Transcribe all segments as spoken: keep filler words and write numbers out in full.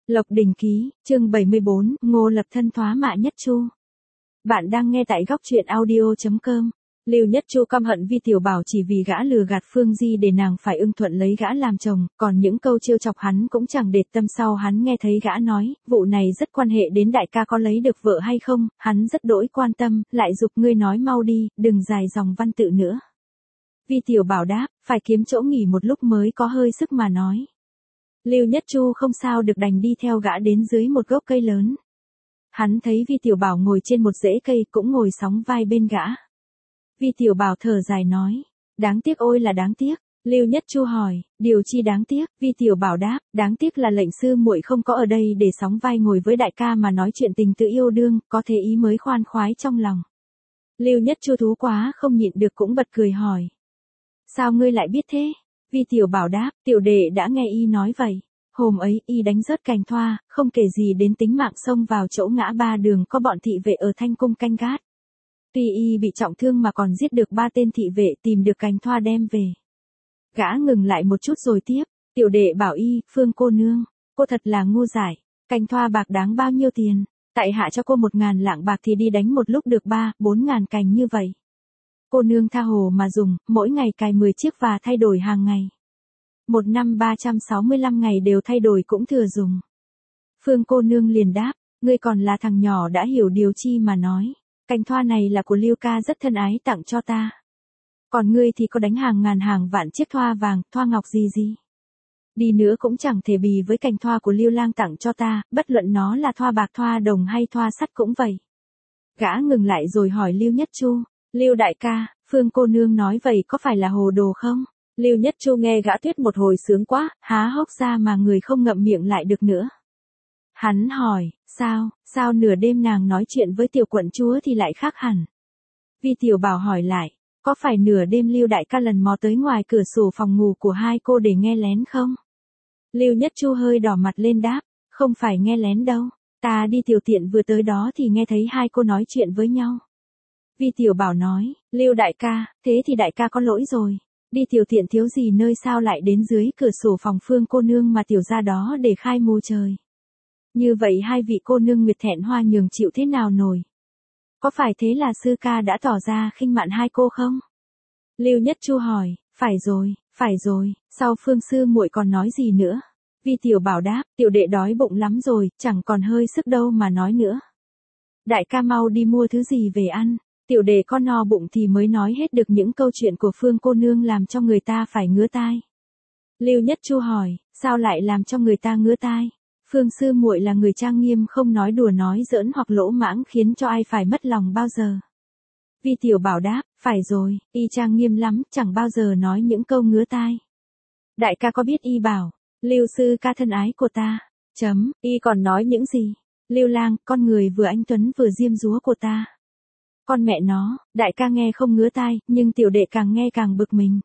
Lộc Đình Ký, chương bảy mươi bốn, Ngô Lập Thân thoá mạ Nhất Chu. Bạn đang nghe tại góc truyện audio chấm com. Lưu Nhất Chu căm hận Vi Tiểu Bảo chỉ vì gã lừa gạt Phương Di để nàng phải ưng thuận lấy gã làm chồng, còn những câu trêu chọc hắn cũng chẳng để tâm. Sau hắn nghe thấy gã nói, vụ này rất quan hệ đến đại ca có lấy được vợ hay không, hắn rất đỗi quan tâm, lại giục ngươi nói mau đi, đừng dài dòng văn tự nữa. Vi Tiểu Bảo đáp, phải kiếm chỗ nghỉ một lúc mới có hơi sức mà nói. Lưu Nhất Chu không sao được đành đi theo gã đến dưới một gốc cây lớn. Hắn thấy Vi Tiểu Bảo ngồi trên một rễ cây cũng ngồi sóng vai bên gã. Vi Tiểu Bảo thở dài nói, đáng tiếc ôi là đáng tiếc. Lưu Nhất Chu hỏi, điều chi đáng tiếc? Vi Tiểu Bảo đáp, đáng tiếc là lệnh sư muội không có ở đây để sóng vai ngồi với đại ca mà nói chuyện tình tự yêu đương, có thế ý mới khoan khoái trong lòng. Lưu Nhất Chu thú quá không nhịn được cũng bật cười hỏi, sao ngươi lại biết thế? Vi Tiểu Bảo đáp, tiểu đệ đã nghe y nói vậy. Hôm ấy y đánh rớt cành thoa, không kể gì đến tính mạng xông vào chỗ ngã ba đường có bọn thị vệ ở Thanh Cung canh gác. Tuy y bị trọng thương mà còn giết được ba tên thị vệ, tìm được cành thoa đem về. Gã ngừng lại một chút rồi tiếp, tiểu đệ bảo y, Phương cô nương, cô thật là ngu dại, cành thoa bạc đáng bao nhiêu tiền, tại hạ cho cô một ngàn lạng bạc thì đi đánh một lúc được ba, bốn ngàn cành như vậy. Cô nương tha hồ mà dùng, mỗi ngày cài mười chiếc và thay đổi hàng ngày. Một năm ba trăm sáu mươi lăm ngày đều thay đổi cũng thừa dùng. Phương cô nương liền đáp, ngươi còn là thằng nhỏ đã hiểu điều chi mà nói. Cành thoa này là của Lưu ca rất thân ái tặng cho ta. Còn ngươi thì có đánh hàng ngàn hàng vạn chiếc thoa vàng, thoa ngọc gì gì. Đi nữa cũng chẳng thể bì với cành thoa của Lưu lang tặng cho ta, bất luận nó là thoa bạc thoa đồng hay thoa sắt cũng vậy. Gã ngừng lại rồi hỏi Lưu Nhất Chu, Lưu đại ca, Phương cô nương nói vậy có phải là hồ đồ không? Lưu Nhất Chu nghe gã thuyết một hồi sướng quá, há hốc ra mà người không ngậm miệng lại được nữa. Hắn hỏi, sao, sao nửa đêm nàng nói chuyện với tiểu quận chúa thì lại khác hẳn? Vi Tiểu Bảo hỏi lại, có phải nửa đêm Lưu đại ca lần mò tới ngoài cửa sổ phòng ngủ của hai cô để nghe lén không? Lưu Nhất Chu hơi đỏ mặt lên đáp, không phải nghe lén đâu, ta đi tiểu tiện vừa tới đó thì nghe thấy hai cô nói chuyện với nhau. Vi Tiểu Bảo nói, Lưu đại ca, thế thì đại ca có lỗi rồi. Đi tiểu tiện thiếu gì nơi sao lại đến dưới cửa sổ phòng Phương cô nương mà tiểu ra đó để khai mù trời. Như vậy hai vị cô nương Nguyệt Thẹn Hoa Nhường chịu thế nào nổi? Có phải thế là sư ca đã tỏ ra khinh mạn hai cô không? Lưu Nhất Chu hỏi, phải rồi, phải rồi, sau Phương sư muội còn nói gì nữa? Vi Tiểu Bảo đáp, tiểu đệ đói bụng lắm rồi, chẳng còn hơi sức đâu mà nói nữa. Đại ca mau đi mua thứ gì về ăn. Tiểu đệ con no bụng thì mới nói hết được những câu chuyện của Phương cô nương làm cho người ta phải ngứa tai. Lưu Nhất Chu hỏi, sao lại làm cho người ta ngứa tai? Phương sư muội là người trang nghiêm không nói đùa nói giỡn hoặc lỗ mãng khiến cho ai phải mất lòng bao giờ. Vi Tiểu Bảo đáp, phải rồi, y trang nghiêm lắm, chẳng bao giờ nói những câu ngứa tai. Đại ca có biết y bảo, Lưu sư ca thân ái của ta, chấm, y còn nói những gì? Lưu lang, con người vừa anh tuấn vừa diêm dúa của ta. Con mẹ nó, đại ca nghe không ngứa tai, nhưng tiểu đệ càng nghe càng bực mình.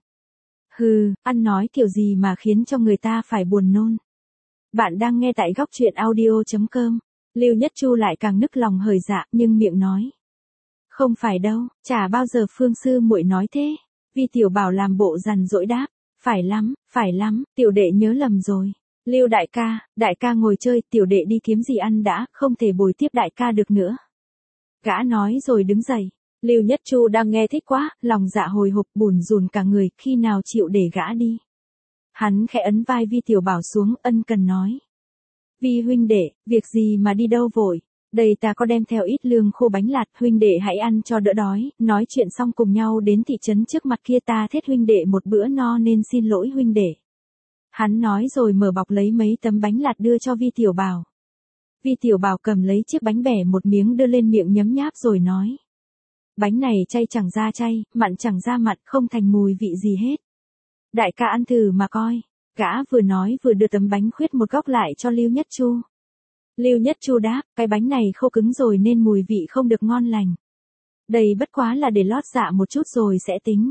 Hừ, ăn nói kiểu gì mà khiến cho người ta phải buồn nôn. Bạn đang nghe tại góc truyện audio chấm com. Lưu Nhất Chu lại càng nức lòng hời dạ, nhưng miệng nói. Không phải đâu, chả bao giờ Phương sư muội nói thế. Vi Tiểu Bảo làm bộ rằn rỗi đáp. Phải lắm, phải lắm, tiểu đệ nhớ lầm rồi. Lưu đại ca, đại ca ngồi chơi, tiểu đệ đi kiếm gì ăn đã, không thể bồi tiếp đại ca được nữa. Gã nói rồi đứng dậy. Lưu Nhất Chu đang nghe thích quá, lòng dạ hồi hộp bủn rủn cả người, khi nào chịu để gã đi. Hắn khẽ ấn vai Vi Tiểu Bảo xuống, ân cần nói. Vi huynh đệ, việc gì mà đi đâu vội, đây ta có đem theo ít lương khô bánh lạt, huynh đệ hãy ăn cho đỡ đói, nói chuyện xong cùng nhau đến thị trấn trước mặt kia ta thết huynh đệ một bữa no nên xin lỗi huynh đệ. Hắn nói rồi mở bọc lấy mấy tấm bánh lạt đưa cho Vi Tiểu Bảo. Vi Tiểu Bảo cầm lấy chiếc bánh bẻ một miếng đưa lên miệng nhấm nháp rồi nói. Bánh này chay chẳng ra chay, mặn chẳng ra mặn, không thành mùi vị gì hết. Đại ca ăn thử mà coi. Gã vừa nói vừa đưa tấm bánh khuyết một góc lại cho Lưu Nhất Chu. Lưu Nhất Chu đáp, cái bánh này khô cứng rồi nên mùi vị không được ngon lành. Đây bất quá là để lót dạ một chút rồi sẽ tính.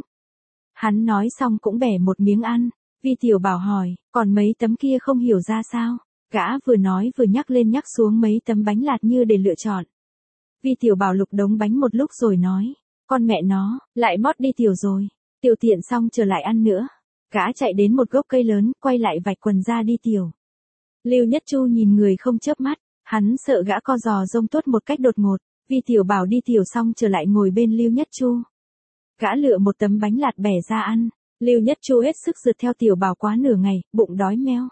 Hắn nói xong cũng bẻ một miếng ăn. Vi Tiểu Bảo hỏi, còn mấy tấm kia không hiểu ra sao? Gã vừa nói vừa nhắc lên nhắc xuống mấy tấm bánh lạt như để lựa chọn. Vi Tiểu Bảo lục đống bánh một lúc rồi nói, con mẹ nó, lại mót đi tiểu rồi. Tiểu tiện xong trở lại ăn nữa. Gã chạy đến một gốc cây lớn, quay lại vạch quần ra đi tiểu. Lưu Nhất Chu nhìn người không chớp mắt, hắn sợ gã co giò rông tuốt một cách đột ngột. Vi Tiểu Bảo đi tiểu xong trở lại ngồi bên Lưu Nhất Chu. Gã lựa một tấm bánh lạt bẻ ra ăn. Lưu Nhất Chu hết sức rượt theo Tiểu Bảo quá nửa ngày, bụng đói meo.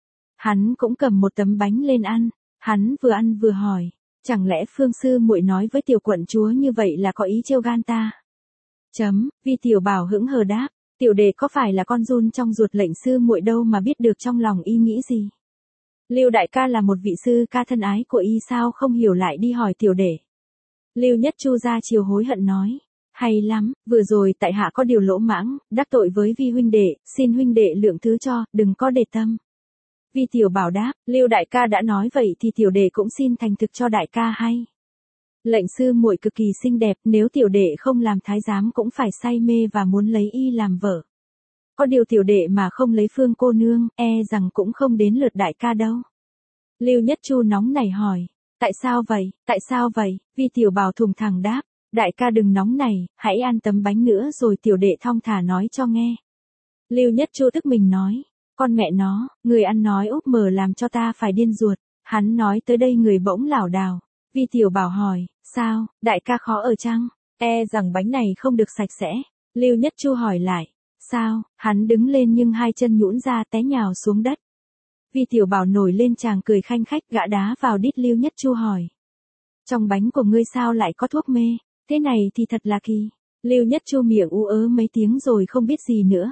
Hắn cũng cầm một tấm bánh lên ăn. Hắn vừa ăn vừa hỏi, chẳng lẽ Phương sư muội nói với tiểu quận chúa như vậy là có ý trêu gan ta? Chấm, Vi Tiểu Bảo hững hờ đáp, tiểu đệ có phải là con giun trong ruột lệnh sư muội đâu mà biết được trong lòng y nghĩ gì. Lưu đại ca là một vị sư ca thân ái của y sao không hiểu lại đi hỏi tiểu đệ. Lưu Nhất Chu ra chiều hối hận nói, hay lắm, vừa rồi tại hạ có điều lỗ mãng, đắc tội với Vi huynh đệ, xin huynh đệ lượng thứ cho, đừng có để tâm. Vi Tiểu Bảo đáp, Lưu đại ca đã nói vậy thì tiểu đệ cũng xin thành thực cho đại ca hay. Lệnh sư muội cực kỳ xinh đẹp, nếu tiểu đệ không làm thái giám cũng phải say mê và muốn lấy y làm vợ. Có điều tiểu đệ mà không lấy Phương cô nương, e rằng cũng không đến lượt đại ca đâu. Lưu Nhất Chu nóng nảy hỏi, tại sao vậy, tại sao vậy? Vi Tiểu Bảo thùng thẳng đáp, đại ca đừng nóng nảy, hãy ăn tấm bánh nữa rồi tiểu đệ thong thả nói cho nghe. Lưu Nhất Chu tức mình nói, con mẹ nó, người ăn nói úp mở làm cho ta phải điên ruột. Hắn nói tới đây người bỗng lảo đảo. Vi Tiểu Bảo hỏi, sao, đại ca khó ở chăng? E rằng bánh này không được sạch sẽ. Lưu Nhất Chu hỏi lại, sao? Hắn đứng lên nhưng hai chân nhũn ra té nhào xuống đất. Vi Tiểu Bảo nổi lên chàng cười khanh khách, gã đá vào đít Lưu Nhất Chu hỏi, trong bánh của ngươi sao lại có thuốc mê? Thế này thì thật là kỳ. Lưu Nhất Chu miệng ú ớ mấy tiếng rồi không biết gì nữa.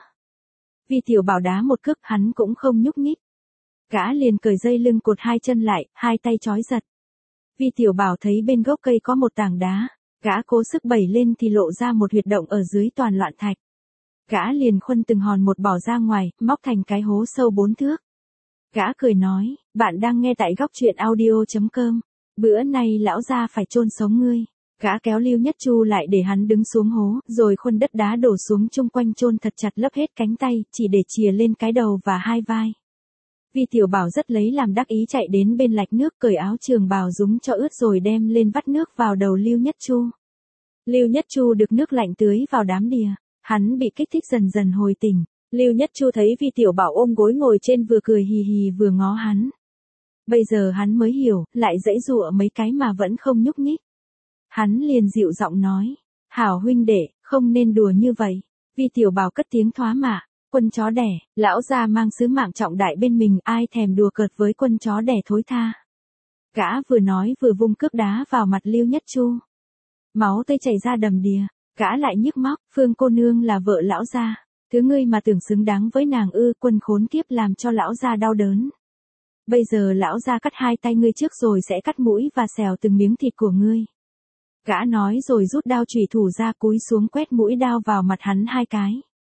Vi Tiểu Bảo đá một cước, hắn cũng không nhúc nhích. Gã liền cởi dây lưng cột hai chân lại, hai tay trói giật. Vi Tiểu Bảo thấy bên gốc cây có một tảng đá, gã cố sức bẩy lên thì lộ ra một huyệt động ở dưới toàn loạn thạch. Gã liền khuân từng hòn một bỏ ra ngoài, móc thành cái hố sâu bốn thước. Gã cười nói, bạn đang nghe tại góc truyện audio chấm com, bữa nay lão gia phải chôn sống ngươi. Gã kéo Lưu Nhất Chu lại để hắn đứng xuống hố, rồi khuân đất đá đổ xuống chung quanh chôn thật chặt lấp hết cánh tay, chỉ để chìa lên cái đầu và hai vai. Vi Tiểu Bảo rất lấy làm đắc ý chạy đến bên lạch nước, cởi áo trường bào dúng cho ướt rồi đem lên vắt nước vào đầu Lưu Nhất Chu. Lưu Nhất Chu được nước lạnh tưới vào đám đìa, hắn bị kích thích dần dần hồi tỉnh. Lưu Nhất Chu thấy Vi Tiểu Bảo ôm gối ngồi trên vừa cười hì hì vừa ngó hắn. Bây giờ hắn mới hiểu, lại giãy giụa mấy cái mà vẫn không nhúc nhích. Hắn liền dịu giọng nói, hảo huynh đệ, không nên đùa như vậy. Vi Tiểu Bảo cất tiếng thoá mạ, quân chó đẻ, lão gia mang sứ mạng trọng đại bên mình, ai thèm đùa cợt với quân chó đẻ thối tha. Gã vừa nói vừa vung cước đá vào mặt Lưu Nhất Chu. Máu tươi chảy ra đầm đìa, gã lại nhức móc, Phương cô nương là vợ lão gia, thứ ngươi mà tưởng xứng đáng với nàng ư? Quân khốn kiếp làm cho lão gia đau đớn. Bây giờ lão gia cắt hai tay ngươi trước rồi sẽ cắt mũi và xẻo từng miếng thịt của ngươi. Gã nói rồi rút đao chủy thủ ra, cúi xuống quét mũi đao vào mặt hắn hai cái.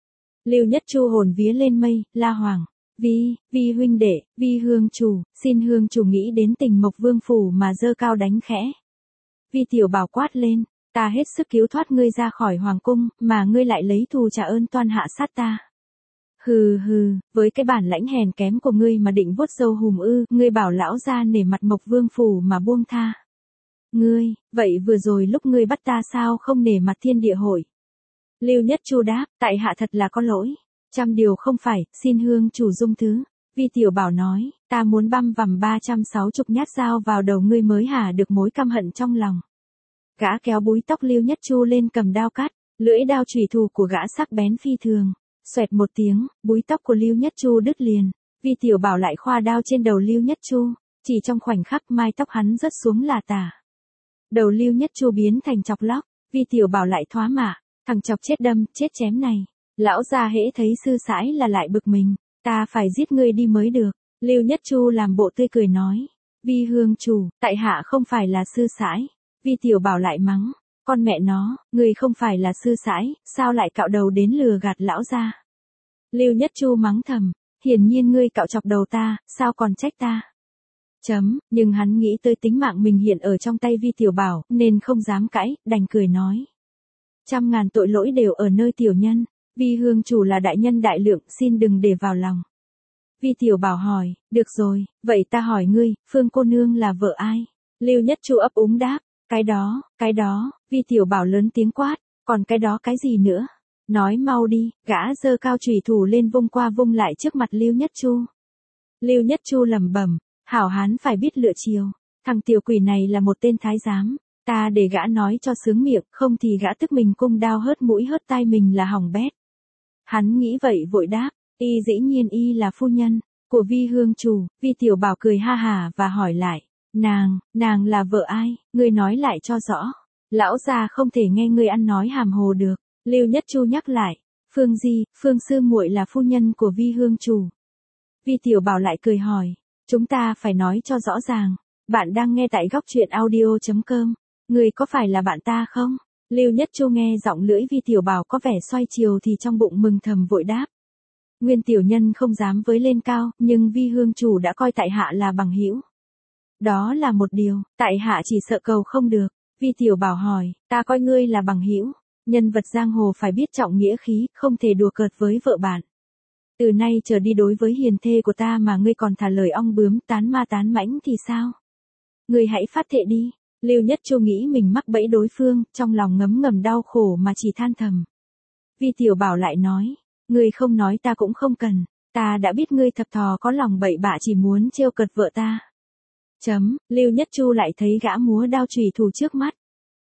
Lưu Nhất Chu hồn vía lên mây, la hoàng, Vi, Vi huynh đệ, Vi hương chủ, xin hương chủ nghĩ đến tình Mộc Vương phủ mà giơ cao đánh khẽ. Vi Tiểu Bảo quát lên, ta hết sức cứu thoát ngươi ra khỏi hoàng cung, mà ngươi lại lấy thù trả ơn toan hạ sát ta. Hừ hừ, với cái bản lãnh hèn kém của ngươi mà định vuốt râu hùm ư? Ngươi bảo lão gia nể mặt Mộc Vương phủ mà buông tha. Ngươi, vậy vừa rồi lúc ngươi bắt ta sao không nể mặt thiên địa hội? Lưu Nhất Chu đáp, tại hạ thật là có lỗi. Trăm điều không phải, xin hương chủ dung thứ. Vi Tiểu Bảo nói, ta muốn băm vằm ba trăm sáu chục nhát dao vào đầu ngươi mới hả được mối căm hận trong lòng. Gã kéo búi tóc Lưu Nhất Chu lên cầm đao cắt, lưỡi đao chủy thủ của gã sắc bén phi thường. Xoẹt một tiếng, búi tóc của Lưu Nhất Chu đứt liền. Vi Tiểu Bảo lại khoa đao trên đầu Lưu Nhất Chu, chỉ trong khoảnh khắc mai tóc hắn rớt xuống là tả. Đầu Lưu Nhất Chu biến thành chọc lóc, Vi Tiểu Bảo lại thoá mạ, thằng chọc chết đâm, chết chém này. Lão già hễ thấy sư sãi là lại bực mình, ta phải giết ngươi đi mới được. Lưu Nhất Chu làm bộ tươi cười nói, Vi hương chủ, tại hạ không phải là sư sãi. Vi Tiểu Bảo lại mắng, con mẹ nó, ngươi không phải là sư sãi, sao lại cạo đầu đến lừa gạt lão gia? Lưu Nhất Chu mắng thầm, hiển nhiên ngươi cạo chọc đầu ta, sao còn trách ta? Chấm, nhưng hắn nghĩ tới tính mạng mình hiện ở trong tay Vi Tiểu Bảo, nên không dám cãi, đành cười nói. Trăm ngàn tội lỗi đều ở nơi tiểu nhân, Vi hương chủ là đại nhân đại lượng, xin đừng để vào lòng. Vi Tiểu Bảo hỏi, được rồi, vậy ta hỏi ngươi, Phương cô nương là vợ ai? Lưu Nhất Chu ấp úng đáp, cái đó, cái đó. Vi Tiểu Bảo lớn tiếng quát, còn cái đó cái gì nữa? Nói mau đi. Gã giơ cao chủy thủ lên vung qua vung lại trước mặt Lưu Nhất Chu. Lưu Nhất Chu lẩm bẩm, Hảo hán phải biết lựa chiều, thằng tiểu quỷ này là một tên thái giám, ta để gã nói cho sướng miệng, không thì gã tức mình cung đao hớt mũi hớt tai mình là hỏng bét. Hắn nghĩ vậy vội đáp, y dĩ nhiên y là phu nhân của Vi hương chủ. Vi tiểu bảo cười ha hà và hỏi lại, nàng, nàng là vợ ai, ngươi nói lại cho rõ. Lão già không thể nghe ngươi ăn nói hàm hồ được. Lưu Nhất Chu nhắc lại, Phương Di, Phương sư muội là phu nhân của Vi hương chủ. Vi tiểu bảo lại cười hỏi, chúng ta phải nói cho rõ ràng. Bạn đang nghe tại góc truyện audio.com. Ngươi có phải là bạn ta không? Lưu Nhất Chu nghe giọng lưỡi Vi tiểu bảo có vẻ xoay chiều thì trong bụng mừng thầm vội đáp. Nguyên tiểu nhân không dám với lên cao, nhưng Vi hương chủ đã coi tại hạ là bằng hữu. Đó là một điều, tại hạ chỉ sợ cầu không được. Vi tiểu bảo hỏi, ta coi ngươi là bằng hữu, nhân vật giang hồ phải biết trọng nghĩa khí, không thể đùa cợt với vợ bạn. Từ nay trở đi đối với hiền thê của ta mà ngươi còn thả lời ong bướm tán ma tán mãnh thì sao? Ngươi hãy phát thệ đi. Lưu Nhất Chu nghĩ mình mắc bẫy đối phương, trong lòng ngấm ngầm đau khổ mà chỉ than thầm. Vi tiểu bảo lại nói, ngươi không nói ta cũng không cần, ta đã biết ngươi thập thò có lòng bậy bạ chỉ muốn trêu cợt vợ ta. Chấm, Lưu Nhất Chu lại thấy gã múa đao chùy thủ trước mắt.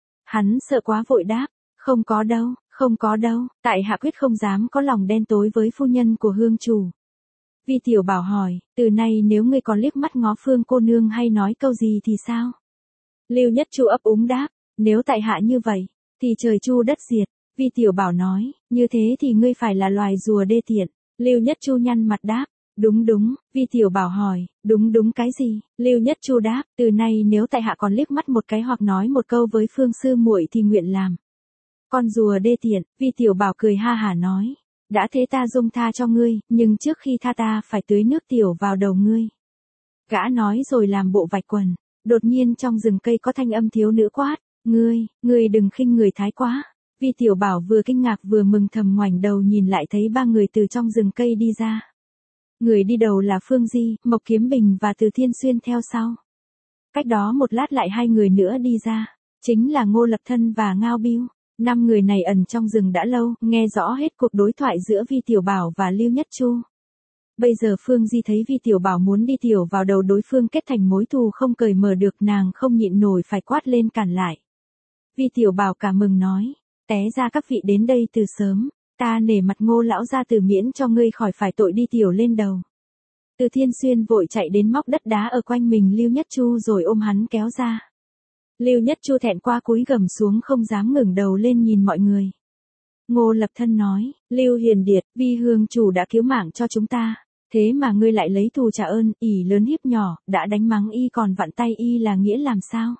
Hắn sợ quá vội đáp, không có đâu, không có đâu, tại hạ quyết không dám có lòng đen tối với phu nhân của hương chủ. Vi tiểu bảo hỏi, từ nay nếu ngươi còn liếc mắt ngó Phương cô nương hay nói câu gì thì sao? Lưu Nhất Chu ấp úng đáp, nếu tại hạ như vậy, thì trời chu đất diệt. Vi tiểu bảo nói, như thế thì ngươi phải là loài rùa đê tiện. Lưu Nhất Chu nhăn mặt đáp, đúng đúng. Vi tiểu bảo hỏi, đúng đúng cái gì? Lưu Nhất Chu đáp, từ nay nếu tại hạ còn liếc mắt một cái hoặc nói một câu với Phương sư muội thì nguyện làm con rùa đê tiện. Vi tiểu bảo cười ha hả nói, đã thế ta dung tha cho ngươi, nhưng trước khi tha ta phải tưới nước tiểu vào đầu ngươi. Gã nói rồi làm bộ vạch quần. Đột nhiên trong rừng cây có thanh âm thiếu nữ quát, ngươi, ngươi đừng khinh người thái quá. Vi tiểu bảo vừa kinh ngạc vừa mừng thầm ngoảnh đầu nhìn lại thấy ba người từ trong rừng cây đi ra. Người đi đầu là Phương Di, Mộc Kiếm Bình và Từ Thiên Xuyên theo sau. Cách đó một lát lại hai người nữa đi ra, chính là Ngô Lập Thân và Ngao Bưu. Năm người này ẩn trong rừng đã lâu, nghe rõ hết cuộc đối thoại giữa Vi tiểu bảo và Lưu Nhất Chu. Bây giờ Phương Di thấy Vi tiểu bảo muốn đi tiểu vào đầu đối phương kết thành mối thù không cởi mở được, nàng không nhịn nổi phải quát lên cản lại. Vi tiểu bảo cả mừng nói, té ra các vị đến đây từ sớm, ta nể mặt Ngô lão gia tử miễn cho ngươi khỏi phải tội đi tiểu lên đầu. Từ Thiên Xuyên vội chạy đến móc đất đá ở quanh mình Lưu Nhất Chu rồi ôm hắn kéo ra. Lưu Nhất Chu thẹn qua cúi gằm xuống không dám ngẩng đầu lên nhìn mọi người. Ngô Lập Thân nói, Lưu Hiền Điệt, Vi hương chủ đã cứu mạng cho chúng ta, thế mà ngươi lại lấy thù trả ơn, ỷ lớn hiếp nhỏ, đã đánh mắng y còn vặn tay y là nghĩa làm sao?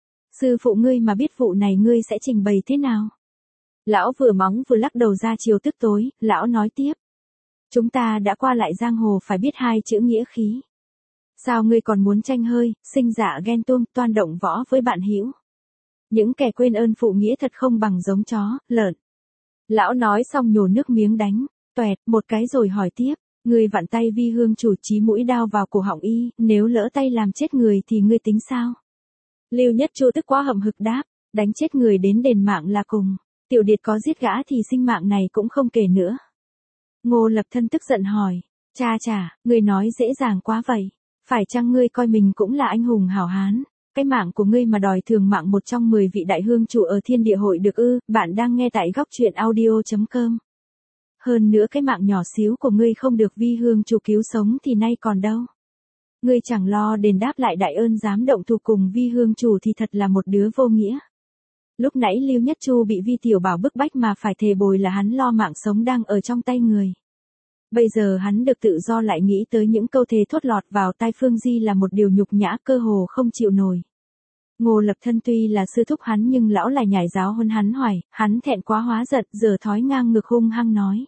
Sư phụ ngươi mà biết vụ này ngươi sẽ trình bày thế nào? Lão vừa mắng vừa lắc đầu ra chiều tức tối, lão nói tiếp. Chúng ta đã qua lại giang hồ phải biết hai chữ nghĩa khí. Sao ngươi còn muốn tranh hơi, sinh dạ ghen tuông, toan động võ với bạn hữu? Những kẻ quên ơn phụ nghĩa thật không bằng giống chó, lợn. Lão nói xong nhổ nước miếng đánh, toẹt một cái rồi hỏi tiếp. Ngươi vặn tay Vi hương chủ chí mũi đao vào cổ họng y, nếu lỡ tay làm chết người thì ngươi tính sao? Lưu Nhất Chu tức quá hậm hực đáp, đánh chết người đến đền mạng là cùng. Tiểu Điệt có giết gã thì sinh mạng này cũng không kể nữa. Ngô Lập Thân tức giận hỏi, cha chà, ngươi nói dễ dàng quá vậy. Phải chăng ngươi coi mình cũng là anh hùng hảo hán? Cái mạng của ngươi mà đòi thường mạng một trong mười vị đại hương chủ ở thiên địa hội được ư? Bạn đang nghe tại góc truyện audio.com. Hơn nữa cái mạng nhỏ xíu của ngươi không được Vi hương chủ cứu sống thì nay còn đâu. Ngươi chẳng lo đền đáp lại đại ơn dám động thủ cùng Vi hương chủ thì thật là một đứa vô nghĩa. Lúc nãy Lưu Nhất Chu bị Vi tiểu bảo bức bách mà phải thề bồi là hắn lo mạng sống đang ở trong tay người. Bây giờ hắn được tự do lại nghĩ tới những câu thề thốt lọt vào tai Phương Di là một điều nhục nhã cơ hồ không chịu nổi. Ngô Lập Thân tuy là sư thúc hắn nhưng lão lại nhảy giáo hơn hắn hoài, hắn thẹn quá hóa giận giờ thói ngang ngược hung hăng nói.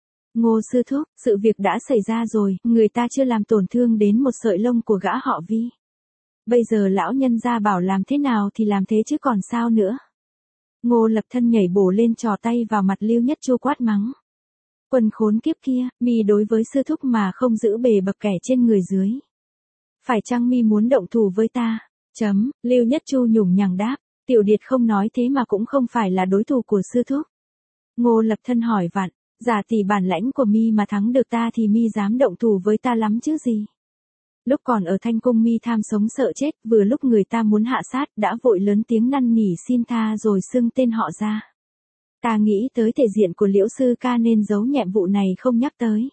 Ngô sư thúc, sự việc đã xảy ra rồi, người ta chưa làm tổn thương đến một sợi lông của gã họ Vi. Bây giờ lão nhân gia bảo làm thế nào thì làm thế chứ còn sao nữa. Ngô Lập Thân nhảy bổ lên trò tay vào mặt Lưu Nhất Chu quát mắng. Quần khốn kiếp kia, mi đối với sư thúc mà không giữ bề bậc kẻ trên người dưới. Phải chăng mi muốn động thủ với ta? Chấm, Lưu Nhất Chu nhủng nhằng đáp, Tiểu Điệt không nói thế mà cũng không phải là đối thủ của sư thúc. Ngô Lập Thân hỏi vặn, giả tỷ bản lãnh của mi mà thắng được ta thì mi dám động thủ với ta lắm chứ gì? Lúc còn ở Thanh Cung mi tham sống sợ chết, vừa lúc người ta muốn hạ sát, đã vội lớn tiếng năn nỉ xin tha rồi xưng tên họ ra. Ta nghĩ tới thể diện của Liễu sư ca nên giấu nhẹm vụ này không nhắc tới.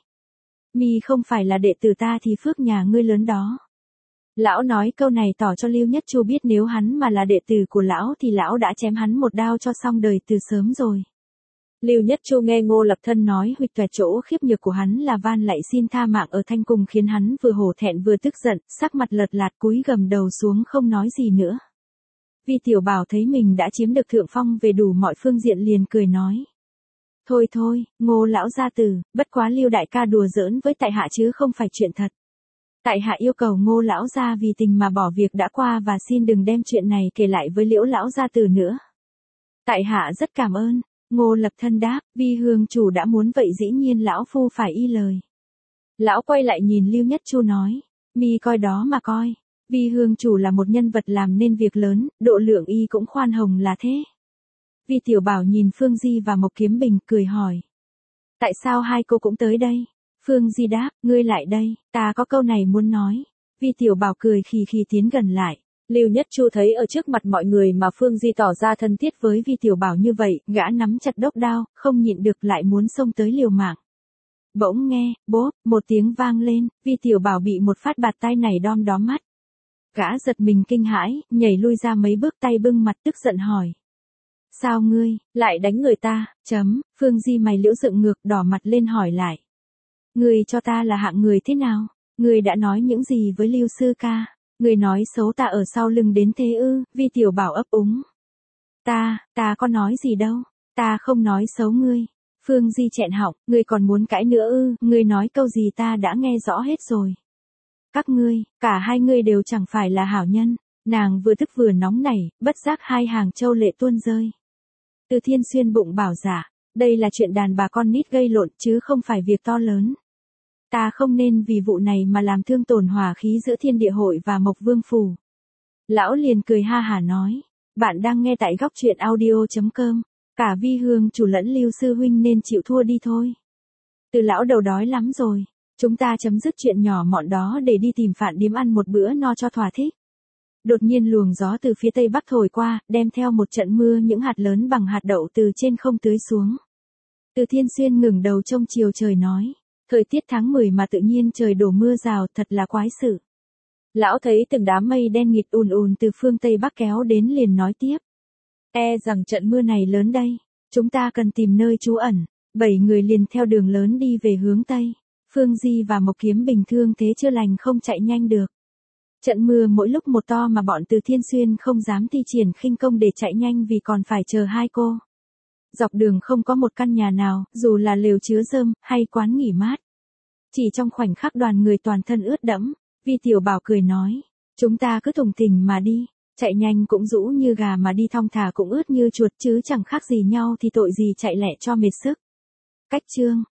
Mi không phải là đệ tử ta thì phước nhà ngươi lớn đó. Lão nói câu này tỏ cho Lưu Nhất Chu biết nếu hắn mà là đệ tử của lão thì lão đã chém hắn một đao cho xong đời từ sớm rồi. Lưu Nhất Chu nghe Ngô Lập Thân nói huỵch toẹt chỗ khiếp nhược của hắn là van lạy xin tha mạng ở Thanh Cung khiến hắn vừa hổ thẹn vừa tức giận, sắc mặt lật lạt cúi gầm đầu xuống không nói gì nữa. Vi Tiểu Bảo thấy mình đã chiếm được thượng phong về đủ mọi phương diện liền cười nói. Thôi thôi, Ngô lão gia tử, bất quá Lưu đại ca đùa giỡn với tại hạ chứ không phải chuyện thật. Tại hạ yêu cầu Ngô lão gia vì tình mà bỏ việc đã qua và xin đừng đem chuyện này kể lại với Liễu lão gia tử nữa. Tại hạ rất cảm ơn. Ngô Lập Thân đáp, Vi hương chủ đã muốn vậy dĩ nhiên lão phu phải y lời. Lão quay lại nhìn Lưu Nhất Chu nói, mi coi đó mà coi, Vi hương chủ là một nhân vật làm nên việc lớn, độ lượng y cũng khoan hồng là thế. Vi Tiểu Bảo nhìn Phương Di và Mộc Kiếm Bình cười hỏi, tại sao hai cô cũng tới đây? Phương Di đáp, ngươi lại đây, ta có câu này muốn nói. Vi Tiểu Bảo cười khì khì tiến gần lại. Lưu Nhất Chu thấy ở trước mặt mọi người mà Phương Di tỏ ra thân thiết với Vi Tiểu Bảo như vậy, gã nắm chặt đốc đao, không nhịn được lại muốn xông tới liều mạng. Bỗng nghe, bốp, một tiếng vang lên, Vi Tiểu Bảo bị một phát bạt tay này đom đóm mắt. Gã giật mình kinh hãi, nhảy lui ra mấy bước tay bưng mặt tức giận hỏi. Sao ngươi, lại đánh người ta, chấm, Phương Di mày liễu dựng ngược đỏ mặt lên hỏi lại. Ngươi cho ta là hạng người thế nào? Ngươi đã nói những gì với Lưu sư ca? Ngươi nói xấu ta ở sau lưng đến thế ư? Vi Tiểu Bảo ấp úng. Ta, ta có nói gì đâu, ta không nói xấu ngươi. Phương Di chẹn họng, ngươi còn muốn cãi nữa ư? Ngươi nói câu gì ta đã nghe rõ hết rồi. Các ngươi, cả hai ngươi đều chẳng phải là hảo nhân. Nàng vừa tức vừa nóng nảy, bất giác hai hàng châu lệ tuôn rơi. Từ Thiên Xuyên bụng bảo giả, đây là chuyện đàn bà con nít gây lộn chứ không phải việc to lớn. Ta không nên vì vụ này mà làm thương tổn hòa khí giữa Thiên Địa Hội và Mộc Vương Phủ. Lão liền cười ha hả nói, bạn đang nghe tại góc truyện audio chấm com, cả Vi hương chủ lẫn Lưu sư huynh nên chịu thua đi thôi. Từ lão đầu đói lắm rồi, chúng ta chấm dứt chuyện nhỏ mọn đó để đi tìm Phạn Điếm ăn một bữa no cho thỏa thích. Đột nhiên luồng gió từ phía tây bắc thổi qua, đem theo một trận mưa những hạt lớn bằng hạt đậu từ trên không tưới xuống. Từ Thiên Xuyên ngẩng đầu trông chiều trời nói, thời tiết tháng mười mà tự nhiên trời đổ mưa rào thật là quái sự. Lão thấy từng đám mây đen nghịt ùn ùn từ phương tây bắc kéo đến liền nói tiếp. E rằng trận mưa này lớn đây, chúng ta cần tìm nơi trú ẩn. Bảy người liền theo đường lớn đi về hướng tây. Phương Di và Mộc Kiếm Bình thương thế chưa lành không chạy nhanh được. Trận mưa mỗi lúc một to mà bọn Từ Thiên Xuyên không dám thi triển khinh công để chạy nhanh vì còn phải chờ hai cô. Dọc đường không có một căn nhà nào, dù là lều chứa rơm, hay quán nghỉ mát. Chỉ trong khoảnh khắc đoàn người toàn thân ướt đẫm, Vi Tiểu Bảo cười nói, chúng ta cứ thùng thình mà đi, chạy nhanh cũng rũ như gà mà đi thong thả cũng ướt như chuột chứ chẳng khác gì nhau thì tội gì chạy lẹ cho mệt sức. Cách chương